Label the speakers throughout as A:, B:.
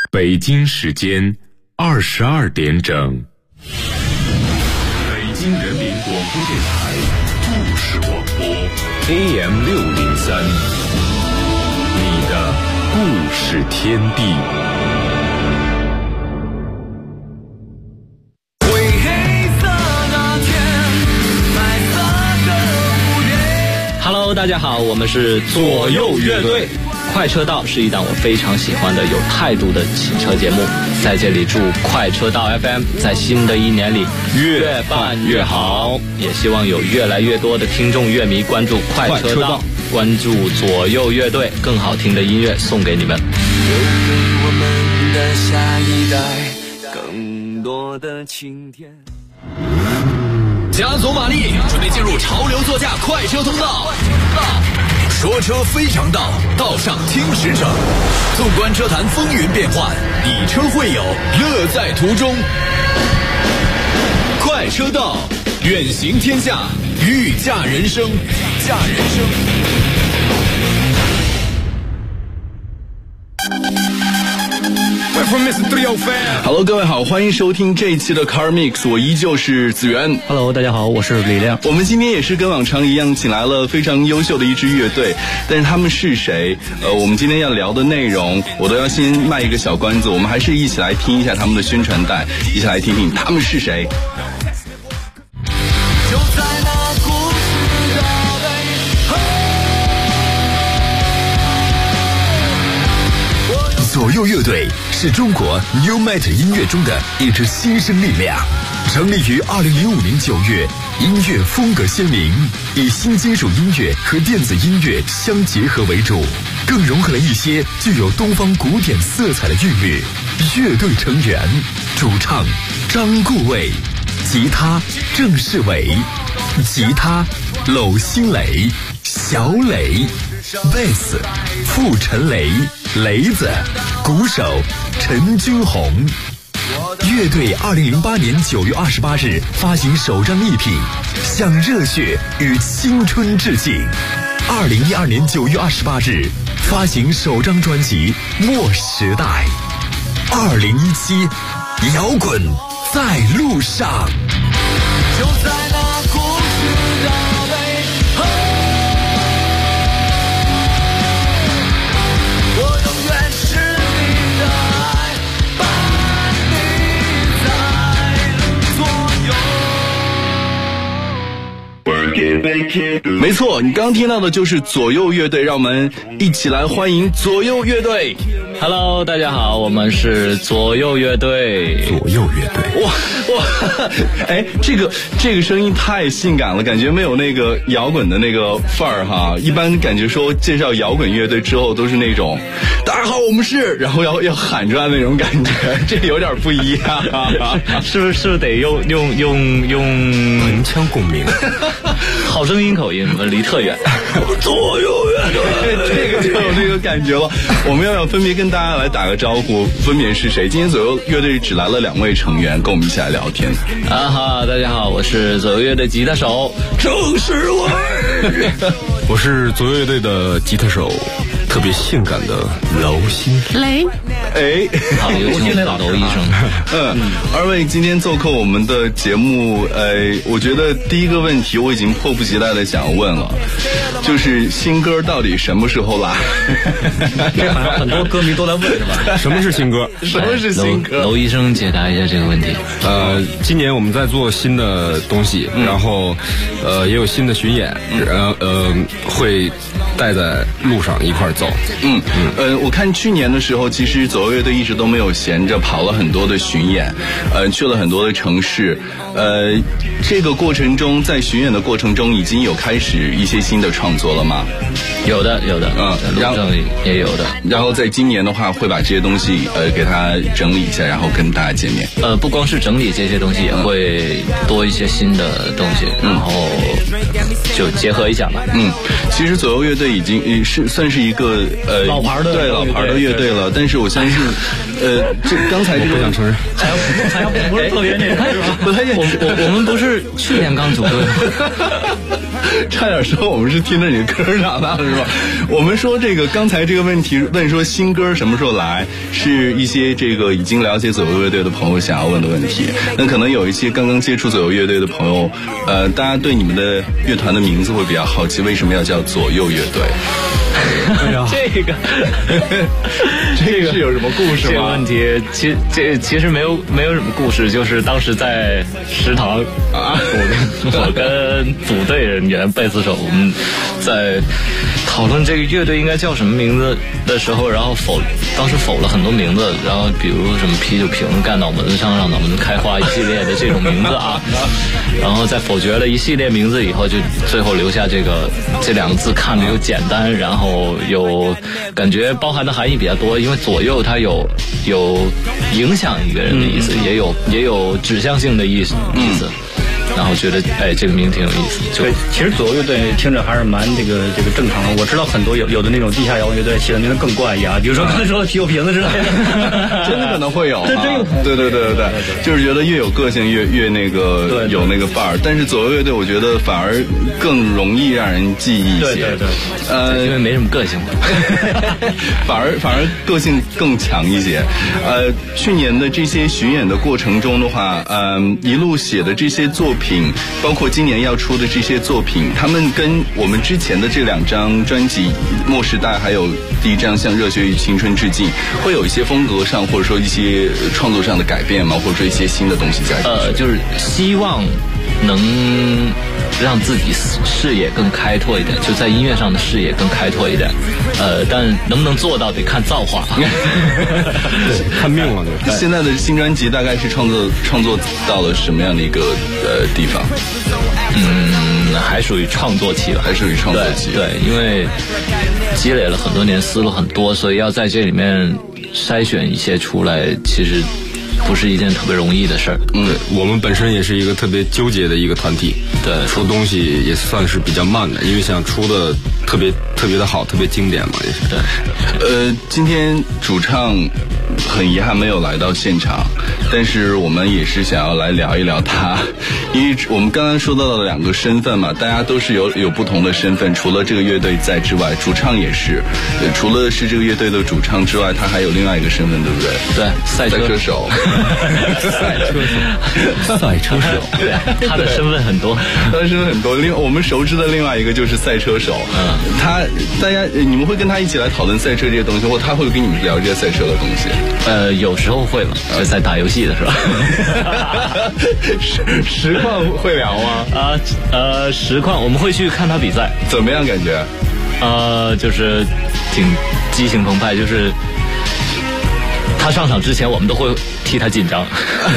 A: 北京时间22点整。北京人民广播电台故事广播 AM603， 你的故事天地。
B: Hello， 大家好，我们是左右乐队。快车道是一档我非常喜欢的有态度的汽车节目，在这里祝快车道 FM 在新的一年里越办越好，也希望有越来越多的听众乐迷关注快车道，关注左右乐队，更好听的音乐送给你们。
C: 留给我们的下一代更多的晴天。
D: 加足马力，准备进入潮流座驾快车通道。说车非常道，道上听实诚。纵观车坛风云变幻，以车会友，乐在途中。快车道，远行天下，御驾人生，御驾人生。
E: Hello， 各位好，欢迎收听这一期的 Car Mix， 我依旧是子源。
B: Hello， 大家好，我是李亮。
E: 我们今天也是跟往常一样，请来了非常优秀的一支乐队，但是他们是谁？我们今天要聊的内容，我都要先卖一个小关子，我们还是一起来听一下他们的宣传带，一起来听听他们是谁。
D: 左右乐队是中国 New Metal 音乐中的一支新生力量，成立于2005年9月，音乐风格鲜明，以新金属音乐和电子音乐相结合为主，更融合了一些具有东方古典色彩的韵律。乐队成员：主唱张顾伟，吉他郑世伟，吉他娄新磊、小磊，贝斯傅晨雷、雷子，鼓手陈君红。乐队2008年9月28日发行首张 EP， 向热血与青春致敬。2012年9月28日发行首张专辑《末时代》。2017，摇滚在路上。就在那故事的背后，我永远是你的爱，伴你在
E: 左右。没错，你刚刚听到的就是左右乐队，让我们一起来欢迎左右乐队。
B: Hello， 大家好，我们是左右乐队。
D: 左右乐队，
E: 哇，哎，这个声音太性感了，感觉没有那个摇滚的那个范儿哈。一般感觉说介绍摇滚乐队之后都是那种大家好我们是，然后要喊出来那种感觉，这有点不一样。
B: 是不是得用
D: 盆腔共鸣，
B: 好声音口音离特远。
E: 左右乐队，这个就有那个感觉了。我们要分别跟大家来打个招呼，分别是谁？今天左右乐队只来了2位成员，跟我们一起来聊天。
B: 哈，大家好，我是左右乐队吉他手郑世伟。
F: 我是左右乐队的吉他手，特别性感的娄新
G: 雷。
E: 哎，
B: 好，有请娄医生。
E: 二位今天做客我们的节目，我觉得第一个问题我已经迫不及待的想要问了，就是新歌到底什么时候来？
B: 这好像很多歌迷都在问是吧？
F: 什么是新歌？
E: 什么是新歌？
B: 娄医生解答一下这个问题。
F: 今年我们在做新的东西，然后也有新的巡演，会带在路上一块走。
E: 我看去年的时候，其实左右乐队一直都没有闲着，跑了很多的巡演，去了很多的城市。这个过程中，在巡演的过程中，已经有开始一些新的创作了吗？
B: 有的，然后也有的。
E: 然后在今年的话，会把这些东西给它整理一下，然后跟大家见面。
B: 不光是整理这些东西，也会多一些新的东西，然后就结合一下吧。
E: 其实左右乐队已经算是一个
B: 老牌的
E: 乐队了，但是我相信，这刚才这个
F: 不想承认，
B: 好像不是特别那个是吧？我们不是去年刚组队吗？
E: 差点说我们是听着你的歌长大的是吧？我们说这个刚才这个问题问说新歌什么时候来，是一些这个已经了解左右乐队的朋友想要问的问题。那可能有一些刚刚接触左右乐队的朋友，大家对你们的乐团的名字会比较好奇，为什么要叫左右乐队？
B: 这个
E: 是有什么故事吗？
B: 这个问题其实没有什么故事，就是当时在食堂我跟组队人员贝斯手我们在讨论这个乐队应该叫什么名字的时候，然后当时否了很多名字，然后比如什么啤酒瓶盖脑门子上让脑门子开花一系列的这种名字啊，然后在否决了一系列名字以后，就最后留下这两个字，看着又简单，然后有感觉包含的含义比较多，因为左右它有影响一个人的意思，也有指向性的意思。然后觉得这个名挺有意思。
G: 对，其实左右乐队听着还是蛮这个正常的。我知道很多有的那种地下摇滚乐队起的名字更怪一点，比如说刚才说的啤酒瓶子之类的，
E: 真的可能会有，
G: 真有可能。
E: 对，就是觉得越有个性越那个有那个范儿。但是左右乐队我觉得反而更容易让人记忆一些。
B: 对，因为没什么个性，
E: 反而个性更强一些。去年的这些巡演的过程中的话，一路写的这些作品，包括今年要出的这些作品，他们跟我们之前的这两张专辑《末时代》还有第一张向热血与青春致敬，会有一些风格上或者说一些创作上的改变吗？或者说一些新的东西加进去？
B: 就是希望能让自己视野更开拓一点，就在音乐上的视野更开拓一点。但能不能做到得看造化，
F: 看命了。对，
E: 现在的新专辑大概是创作到了什么样的一个地方？
B: 还属于创作期吧，
E: 还属于创作期。
B: 对，因为积累了很多年，思路很多，所以要在这里面筛选一些出来，其实不是一件特别容易的事儿。
F: 对，我们本身也是一个特别纠结的一个团体。
B: 对，
F: 出东西也算是比较慢的，因为想出的特别的好，特别经典嘛，也是。
B: 对。
E: 今天主唱很遗憾没有来到现场，但是我们也是想要来聊一聊他，因为我们刚刚说到的两个身份嘛，大家都是有不同的身份，除了这个乐队在之外，主唱也是，除了是这个乐队的主唱之外，他还有另外一个身份，对不对？
B: 对，赛车手。
F: 赛车手，
B: 对，他的身份很多。
E: 我们熟知的另外一个就是赛车手。大家你们会跟他一起来讨论赛车这些东西，或他会跟你们聊这些赛车的东西？
B: 有时候会吧，就在打游戏的时候。
E: 实况会聊吗？
B: 实况我们会去看他比赛，
E: 怎么样感觉？
B: 就是挺激情澎湃，就是他上场之前，我们都会替他紧张。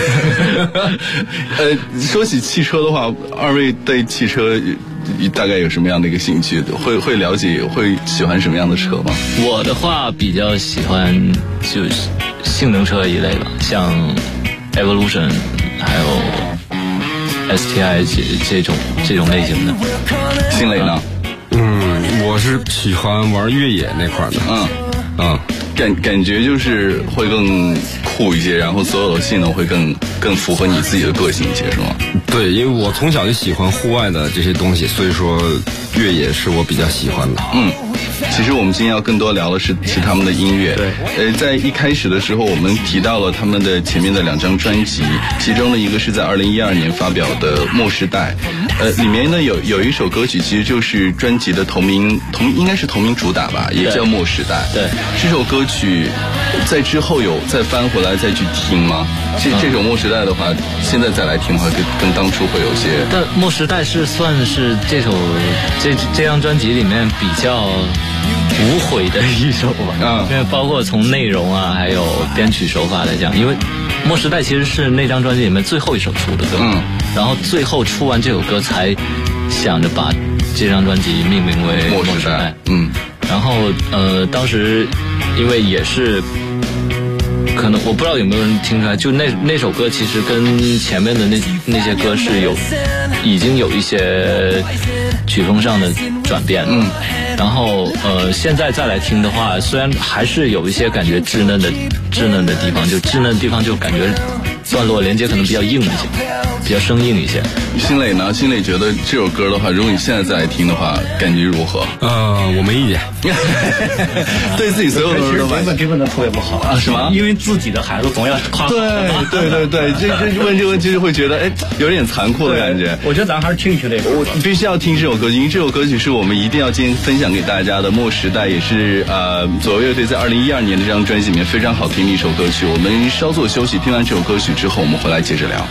E: 说起汽车的话，二位对汽车大概有什么样的一个兴趣？会了解，会喜欢什么样的车吗？
B: 我的话比较喜欢就是性能车一类吧，像 Evolution 还有 STI 这种类型的。
E: 新磊呢？
F: 我是喜欢玩越野那块的。
E: 感觉就是会更酷一些，然后所有的性能会更符合你自己的个性一些，是吗？
F: 对，因为我从小就喜欢户外的这些东西，所以说越野是我比较喜欢的。
E: 其实我们今天要更多聊的是他们的音乐。对，在一开始的时候，我们提到了他们的前面的两张专辑，其中的一个是在2012年发表的《末时代》，里面呢有一首歌曲，其实就是专辑的应该是同名主打吧，也叫《末时代》。
B: 对，
E: 这首歌曲在之后有再翻回来再去听吗？这首《末时代》的话，现在再来听的话，跟当初会有些。
B: 但《末时代》算是这张专辑里面比较无悔的一首吧，因为包括从内容啊，还有编曲手法来讲，因为《末时代》其实是那张专辑里面最后一首出的歌，然后最后出完这首歌才想着把这张专辑命名为《末时代》。然后当时因为也是。可能我不知道有没有人听出来，就那首歌其实跟前面的那些歌是已经有一些曲风上的转变。然后现在再来听的话，虽然还是有一些感觉稚嫩的地方，就稚嫩的地方就感觉段落连接可能比较硬一些。 比较生硬一些。
E: 新磊呢？新磊觉得这首歌的话，如果你现在再来听的话，感觉如何？
F: 我没意见。
E: 对自己所有的人都
G: 这问的特别不好
E: 啊？是吗？
G: 因为自己的孩子总要夸。
E: 对，这问这个问题就会觉得有点残酷的感觉。
G: 我觉得咱还是听一听这个。
E: 我必须要听这首歌曲，因为这首歌曲是我们一定要今天分享给大家的。末时代也是左右乐队在2012年的这张专辑里面非常好听的一首歌曲。我们稍作休息，听完这首歌曲之后，我们回来接着聊。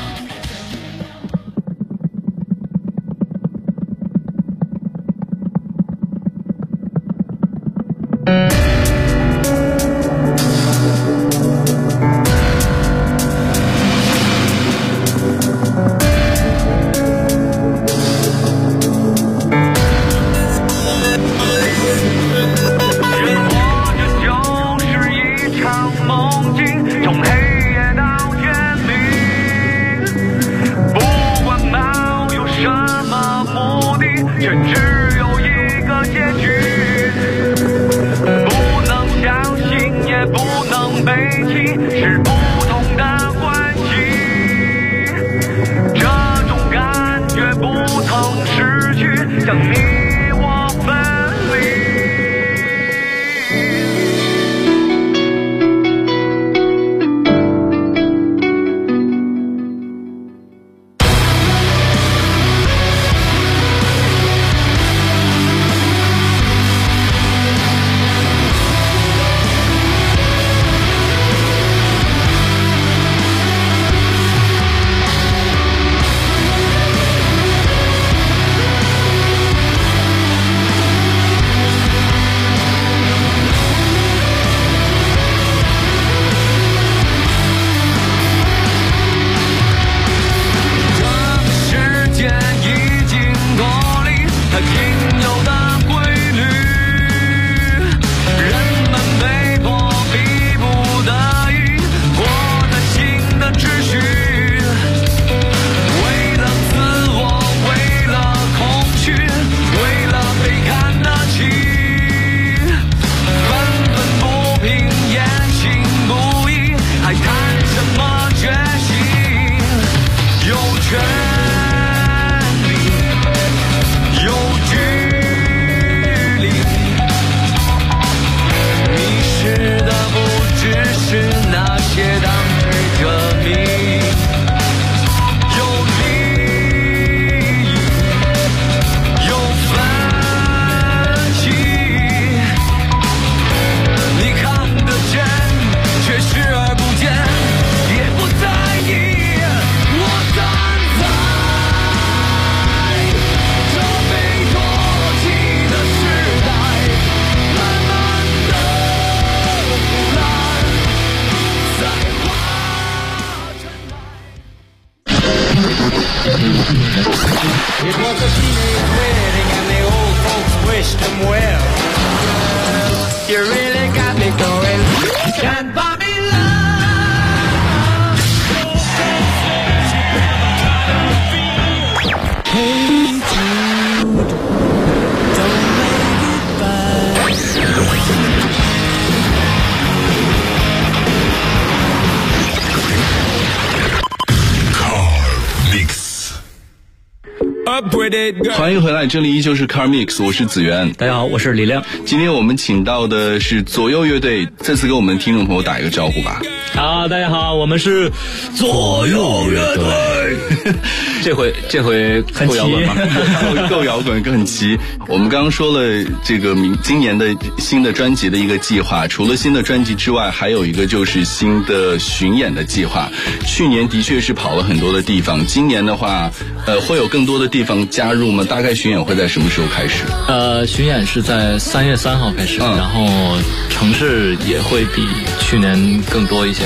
E: 欢迎回来，这里依旧是 Car Mix， 我是子源。
G: 大家好，我是李亮。
E: 今天我们请到的是左右乐队，再次跟我们听众朋友打一个招呼吧。
B: 好，大家好，我们是左右乐队。这回够摇滚吗？
E: 够摇滚，很齐。我们刚刚说了这个今年的新的专辑的一个计划，除了新的专辑之外，还有一个就是新的巡演的计划。去年的确是跑了很多的地方，今年的话，会有更多的地方加入吗？大概巡演会在什么时候开始？
B: 巡演是在3月3号开始，然后城市也会比去年更多一些，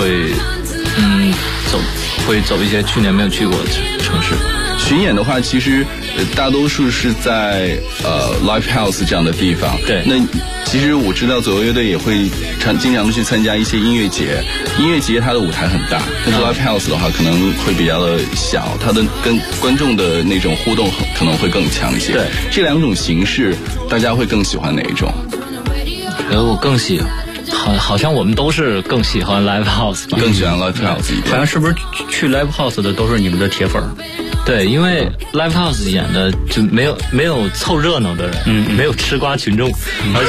B: 会走一些去年没有去过的城市。
E: 巡演的话，其实大多数是在live house 这样的地方。
B: 对，
E: 那其实我知道左右乐队也会经常的去参加一些音乐节。音乐节它的舞台很大，但是 live house 的话可能会比较的小，它的跟观众的那种互动可能会更强一些。
B: 对，
E: 这两种形式大家会更喜欢哪一种？
B: 我更喜好像我们都是更喜欢 live house 吧，
E: 更喜欢 live house 一点。
G: 好像是不是去 live house 的都是你们的铁粉？
B: 对，因为 live house 演的就没有凑热闹的人，没有吃瓜群众，而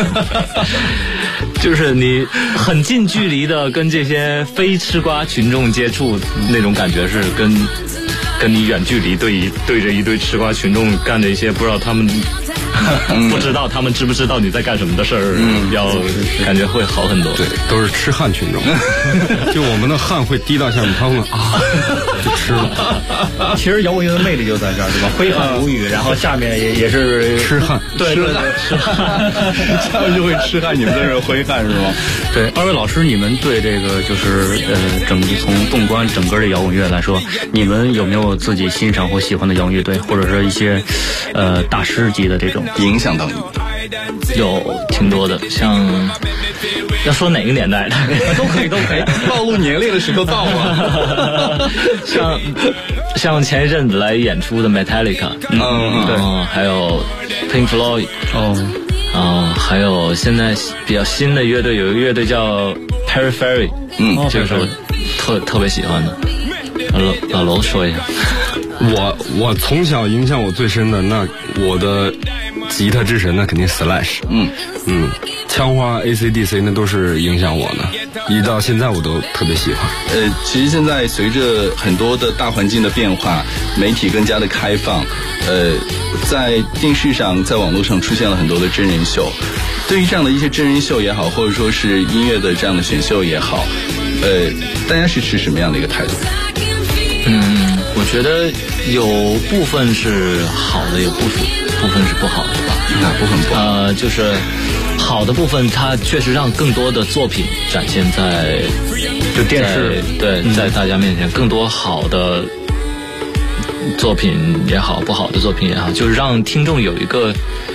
B: 且就是你很近距离的跟这些非吃瓜群众接触，那种感觉是跟你远距离对着一堆吃瓜群众干着一些不知道他们不知道他们知不知道你在干什么的事儿，要感觉会好很多。
F: 对，都是吃汉群众，就我们的汗会滴到下面，他们就吃了。
G: 其实摇滚乐的魅力就在这儿，对吧？挥汗如雨，然后下面也是
F: 吃汗，
G: 对，吃汗，
E: 下面就会吃汗，你们在这挥汗是吗？
G: 对，二位老师，你们对这个就是从纵观整个的摇滚乐来说，你们有没有自己欣赏或喜欢的摇滚乐队，或者是一些大师级的这种
E: 影响到你？
B: 有挺多的，像要说哪个年代的
G: 都可以。
E: 暴露年龄的时候到了。
B: 像前一阵子来演出的 Metallica，
G: 对，
B: 还有 Pink Floyd， 还有现在比较新的乐队，有一个乐队叫 Periphery， 这个是我特别喜欢的。老楼说一下。
F: 我从小影响我最深的，那我的吉他之神那肯定 Slash， 枪花 AC/DC 那都是影响我的，一到现在我都特别喜欢。
E: 其实现在随着很多的大环境的变化，媒体更加的开放，在电视上在网络上出现了很多的真人秀，对于这样的一些真人秀也好，或者说是音乐的这样的选秀也好，大家是持什么样的一个态度？
B: 我觉得有部分是好的，有部分是不好的吧。
E: 哪部分不好？
B: 就是好的部分，它确实让更多的作品展现在
G: 就电视，
B: 对，在大家面前，更多好的作品也好，不好的作品也好，就是让听众有一个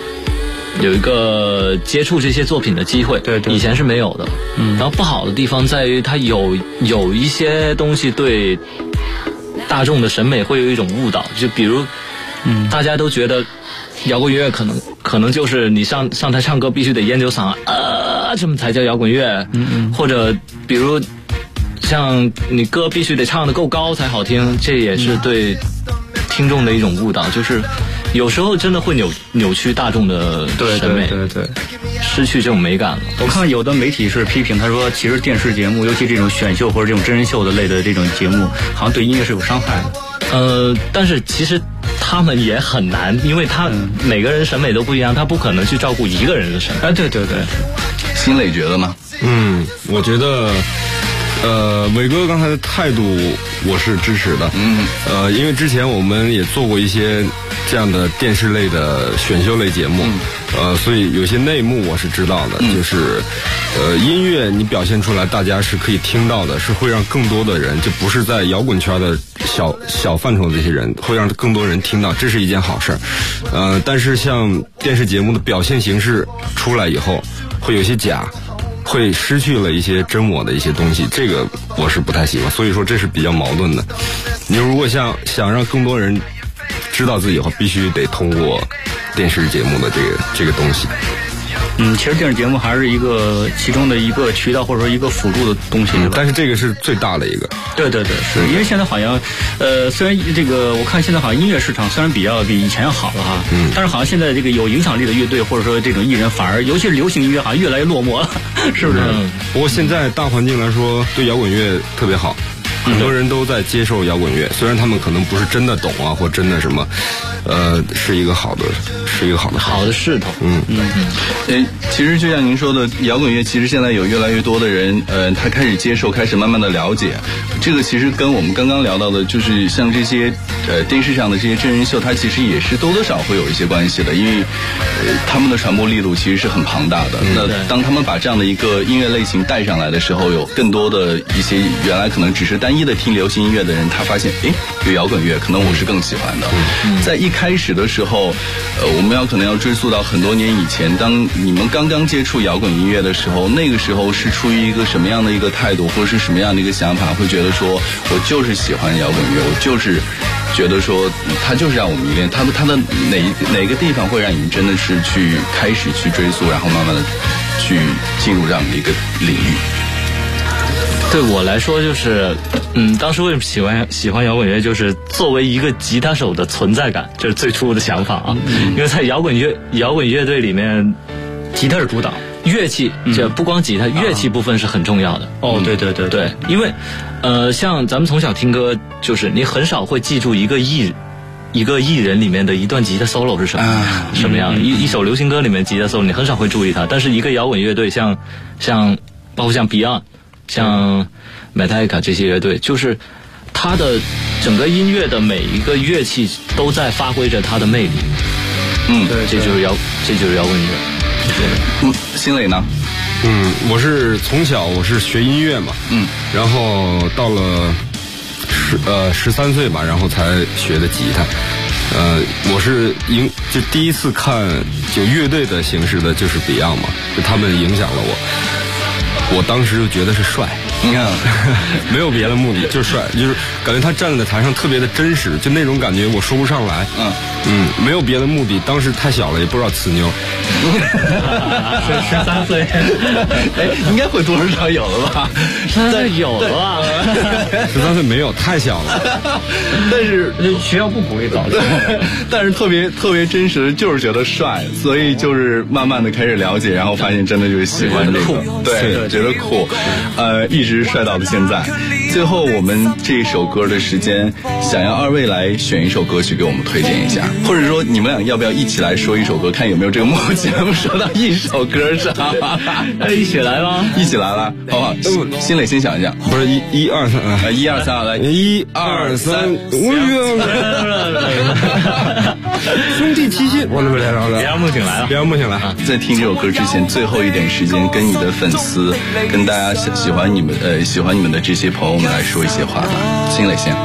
B: 接触这些作品的机会。
G: 对，
B: 以前是没有的。然后不好的地方在于，它有一些东西对大众的审美会有一种误导，就比如，大家都觉得摇滚乐可能就是你上台唱歌必须得烟酒嗓，这么才叫摇滚乐。或者比如像你歌必须得唱得够高才好听，这也是对听众的一种误导，就是有时候真的会扭曲大众的审美，
G: 对，
B: 失去这种美感了。
G: 我看有的媒体是批评，他说其实电视节目，尤其这种选秀或者这种真人秀的类的这种节目，好像对音乐是有伤害的。
B: 但是其实他们也很难，因为每个人审美都不一样，他不可能去照顾一个人的审美。
G: 对，
E: 新磊觉得吗？
F: 我觉得伟哥刚才的态度我是支持的。因为之前我们也做过一些这样的电视类的选秀类节目，所以有些内幕我是知道的。就是音乐你表现出来，大家是可以听到的，是会让更多的人，就不是在摇滚圈的小范畴的这些人，会让更多人听到，这是一件好事。但是像电视节目的表现形式出来以后，会有些假，会失去了一些真我的一些东西，这个我是不太喜欢，所以说这是比较矛盾的。你如果想让更多人知道自己的话，必须得通过电视节目的这个东西。
G: 其实电视节目还是其中的一个渠道，或者说一个辅助的东西，对吧？
F: 但是这个是最大的一个。
G: 对，是因为现在好像，虽然这个我看现在好像音乐市场虽然比以前要好了哈，但是好像现在这个有影响力的乐队或者说这种艺人，反而尤其是流行音乐，好像越来越落寞了，是不是？
F: 不过现在大环境来说，对摇滚乐特别好。很多人都在接受摇滚乐，虽然他们可能不是真的懂啊，或真的什么，是一个好的
B: 势头。
E: 其实就像您说的，摇滚乐其实现在有越来越多的人，他开始接受，开始慢慢的了解。这个其实跟我们刚刚聊到的，就是像这些电视上的这些真人秀，它其实也是多多少会有一些关系的，因为他们的传播力度其实是很庞大的。那当他们把这样的一个音乐类型带上来的时候，有更多的一些原来可能只是单一的听流行音乐的人，他发现有摇滚乐，可能我是更喜欢的。在一开始的时候，我们可能要追溯到很多年以前，当你们刚刚接触摇滚音乐的时候，那个时候是出于一个什么样的一个态度，或者是什么样的一个想法，会觉得说我就是喜欢摇滚乐，我就是觉得说它就是让我迷恋，它的哪个地方会让你们真的是开始去追溯，然后慢慢的去进入这样的一个领域？
B: 对我来说就是，当时为什么喜欢摇滚乐，就是作为一个吉他手的存在感，这是最初的想法啊。因为在摇滚乐队里面，
G: 吉他是主导，
B: 乐器这不光吉他，乐器部分是很重要的。
G: 哦，对对对
B: 对，因为像咱们从小听歌，就是你很少会记住一个艺人里面的一段吉他 solo 是什么样的。一首流行歌里面吉他 solo 你很少会注意它，但是一个摇滚乐队像包括像 Beyond。像 Metallica 这些乐队，就是它的整个音乐的每一个乐器都在发挥着它的魅力。
G: 对，
B: 这就是摇滚乐。
E: 新磊呢？
F: 我是从小学音乐嘛，然后到了13岁吧，然后才学的吉他。我是就第一次看就乐队的形式的就是 Beyond 嘛，就他们影响了我当时就觉得是帅，没有别的目的，就是帅，就是感觉他站在台上特别的真实，就那种感觉我说不上来。没有别的目的，当时太小了，也不知道呲妞。
G: 13岁，
E: 应该会多少有了吧
B: ？13岁有了
F: ，13岁没有，太小了。
E: 但是
G: 学校不鼓励早恋，
E: 但是特别真实，就是觉得帅，所以就是慢慢的开始了解，然后发现真的就是喜欢这个，对，觉得酷，一直帅到了现在。最后我们这首歌的时间，想要二位来选一首歌曲给我们推荐一下，或者说你们俩要不要一起来说一首歌，看有没有这个默契，说到一首歌上。
B: 一起来吧，
E: 一起来了，好不好？新磊先想一下，
F: 不是1、2、3
E: ，1、2、3，来
F: ，1、2、3，兄弟齐心，
B: 别让梦醒来了，
F: 别让梦醒来。
E: 在听这首歌之前，最后一点时间，跟你的粉丝，跟大家喜欢你们的这些朋友们来说一些话吧。新磊先。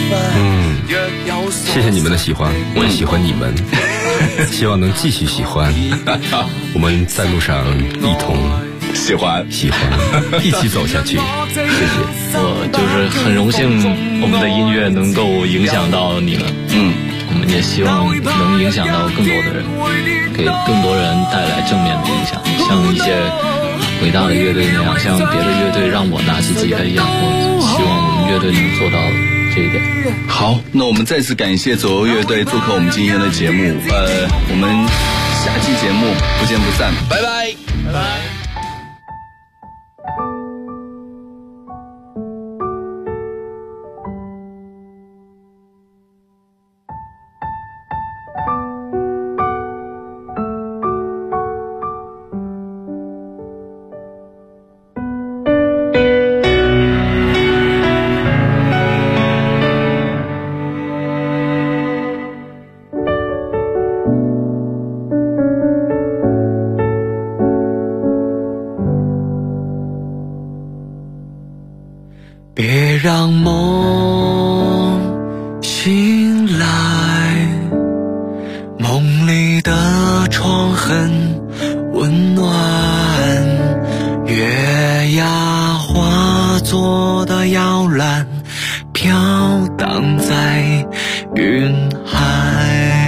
F: 谢谢你们的喜欢，我也喜欢你们，希望能继续喜欢。我们在路上一同
E: 喜欢，
F: 一起走下去。谢谢。
B: 我就是很荣幸，我们的音乐能够影响到你们。我们也希望能影响到更多的人，给更多人带来正面的影响，像一些伟大的乐队那样，像别的乐队让我拿起吉他一样。我希望我们乐队能做到这一点。
E: 好，那我们再次感谢左右乐队做客我们今天的节目。我们下期节目不见不散，拜拜，拜拜。
C: 别让梦醒来，梦里的床很温暖，月牙化作的摇篮飘荡在云海，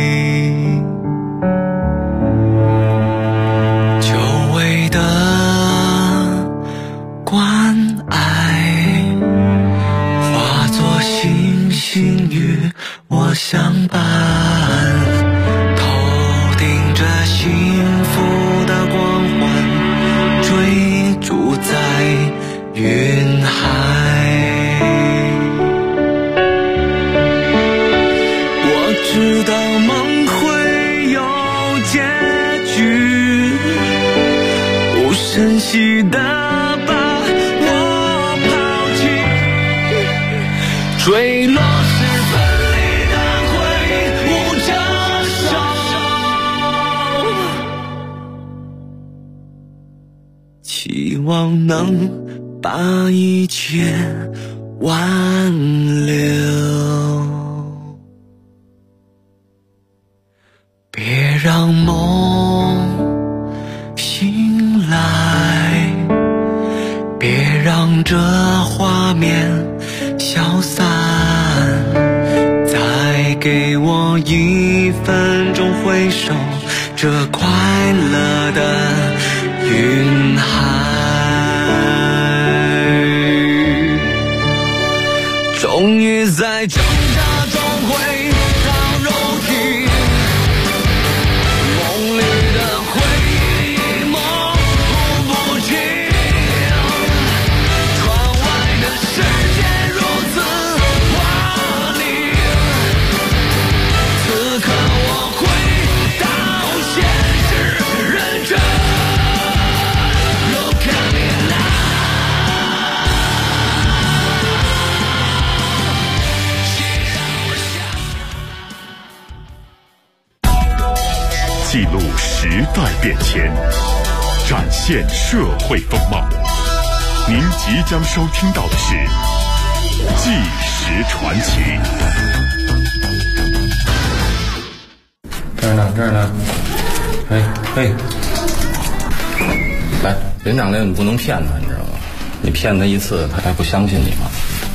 C: 久违的关爱化作星星与我相伴，头顶着幸福的光环追逐在云海，我知道梦会有结局，无声息的把我抛弃，坠落时分离的挥舞着手，期望能把一切挽留，别让梦醒来，别让这画面消散，再给我1分钟回首这快乐的云海，终于在挣扎中回到肉体，梦里的回忆模糊不清，窗外的世界如此华丽，此刻我回到现实认真。Look at me now，
A: 记录时代变迁，展现社会风貌。您即将收听到的是《纪实传奇》。
H: 这儿呢，嘿，来，连长令你不能骗他，你知道吗？你骗他一次，他还不相信你吗？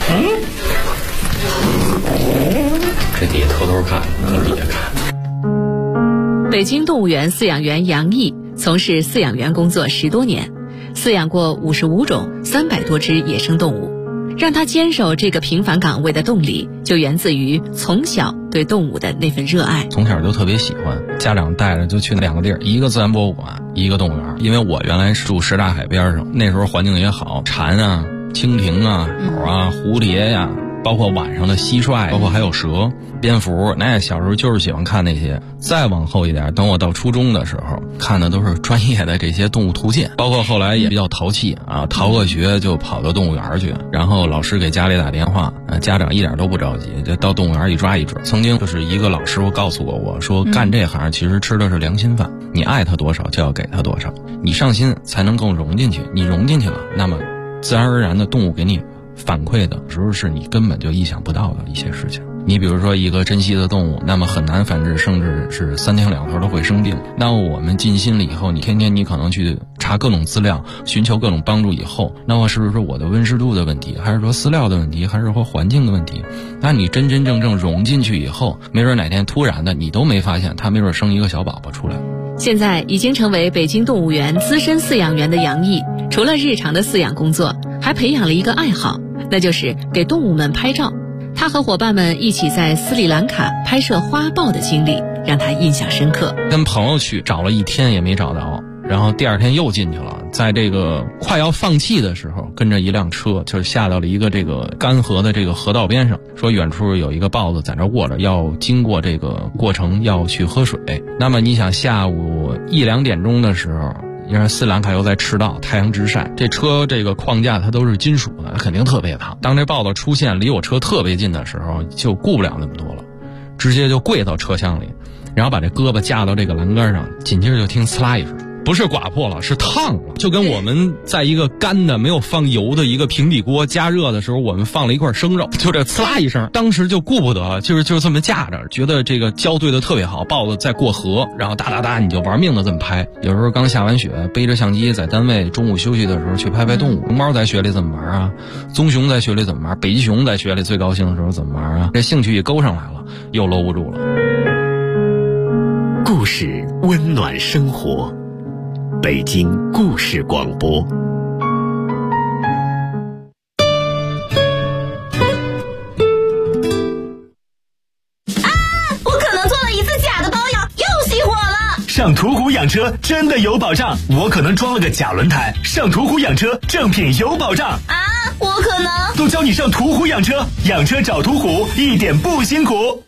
H: 这底下偷偷看，从底下看。
I: 北京动物园饲养员杨毅从事饲养员工作10多年，饲养过55种300多只野生动物。让他坚守这个平凡岗位的动力，就源自于从小对动物的那份热爱。
J: 从小就特别喜欢，家长带着就去2个地儿，一个自然博物馆，一个动物园。因为我原来是住什刹海边上，那时候环境也好，蝉啊、蜻蜓啊、鸟啊、蝴蝶呀，包括晚上的蟋蟀，包括还有蛇、蝙蝠，那小时候就是喜欢看那些。再往后一点，等我到初中的时候，看的都是专业的这些动物图鉴，包括后来也比较淘气啊，逃个学就跑到动物园去，然后老师给家里打电话，家长一点都不着急，就到动物园一抓一只。曾经就是一个老师傅告诉过我说，干这行其实吃的是良心饭，你爱他多少就要给他多少，你上心才能更融进去，你融进去了，那么自然而然的动物给你反馈的时候是你根本就意想不到的一些事情。你比如说一个珍稀的动物，那么很难繁殖，甚至是3天2头都会生病。那我们尽心了以后，你天天你可能去查各种资料，寻求各种帮助以后，那么是不是我的温湿度的问题，还是说饲料的问题，还是说环境的问题？那你真真正正融进去以后，没准哪天突然的你都没发现，它没准生一个小宝宝出来。
I: 现在已经成为北京动物园资深饲养员的杨毅，除了日常的饲养工作，还培养了一个爱好，那就是给动物们拍照。他和伙伴们一起在斯里兰卡拍摄花豹的经历让他印象深刻。
J: 跟朋友去找了1天也没找到，然后第2天又进去了，在这个快要放弃的时候，跟着一辆车就是下到了一个这个干涸的这个河道边上，说远处有一个豹子在这卧着，要经过这个过程要去喝水。那么你想下午1、2点钟的时候，因为斯里兰卡又在赤道，太阳直晒，这车这个框架它都是金属的，肯定特别烫。当这豹子出现离我车特别近的时候，就顾不了那么多了，直接就跪到车厢里，然后把这胳膊架到这个栏杆上，紧接着就听呲啦一声，不是刮破了，是烫了，就跟我们在一个干的没有放油的一个平底锅加热的时候，我们放了一块生肉，就这呲啦一声，当时就顾不得，就是这么架着，觉得这个交对的特别好，豹子在过河，然后哒哒哒你就玩命的这么拍。有时候刚下完雪，背着相机在单位中午休息的时候去拍拍动物，熊猫在雪里怎么玩啊，棕熊在雪里怎么玩，北极熊在雪里最高兴的时候怎么玩啊，这兴趣一勾上来了，又搂不住了。
A: 故事温暖生活，北京故事广播。
K: 我可能做了一次假的保养，又熄火了。
L: 上途虎养车真的有保障，我可能装了个假轮胎。上途虎养车，正品有保障
K: 啊！我可能
L: 都教你上途虎养车，养车找途虎一点不辛苦。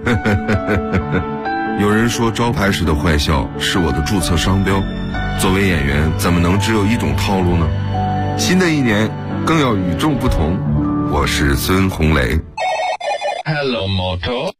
M: 有人说招牌式的坏笑是我的注册商标，作为演员怎么能只有一种套路呢？新的一年更要与众不同。我是孙红雷。
A: Hello Moto。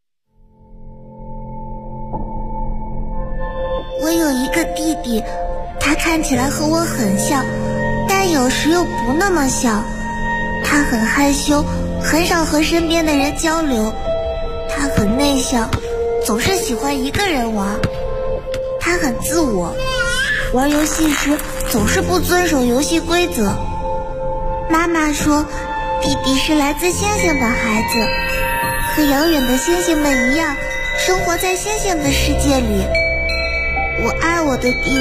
N: 我有一个弟弟，他看起来和我很像，但有时又不那么像。他很害羞，很少和身边的人交流。他很内向，总是喜欢一个人玩。他很自我，玩游戏时总是不遵守游戏规则。妈妈说，弟弟是来自星星的孩子，和遥远的星星们一样，生活在星星的世界里。我爱我的弟弟。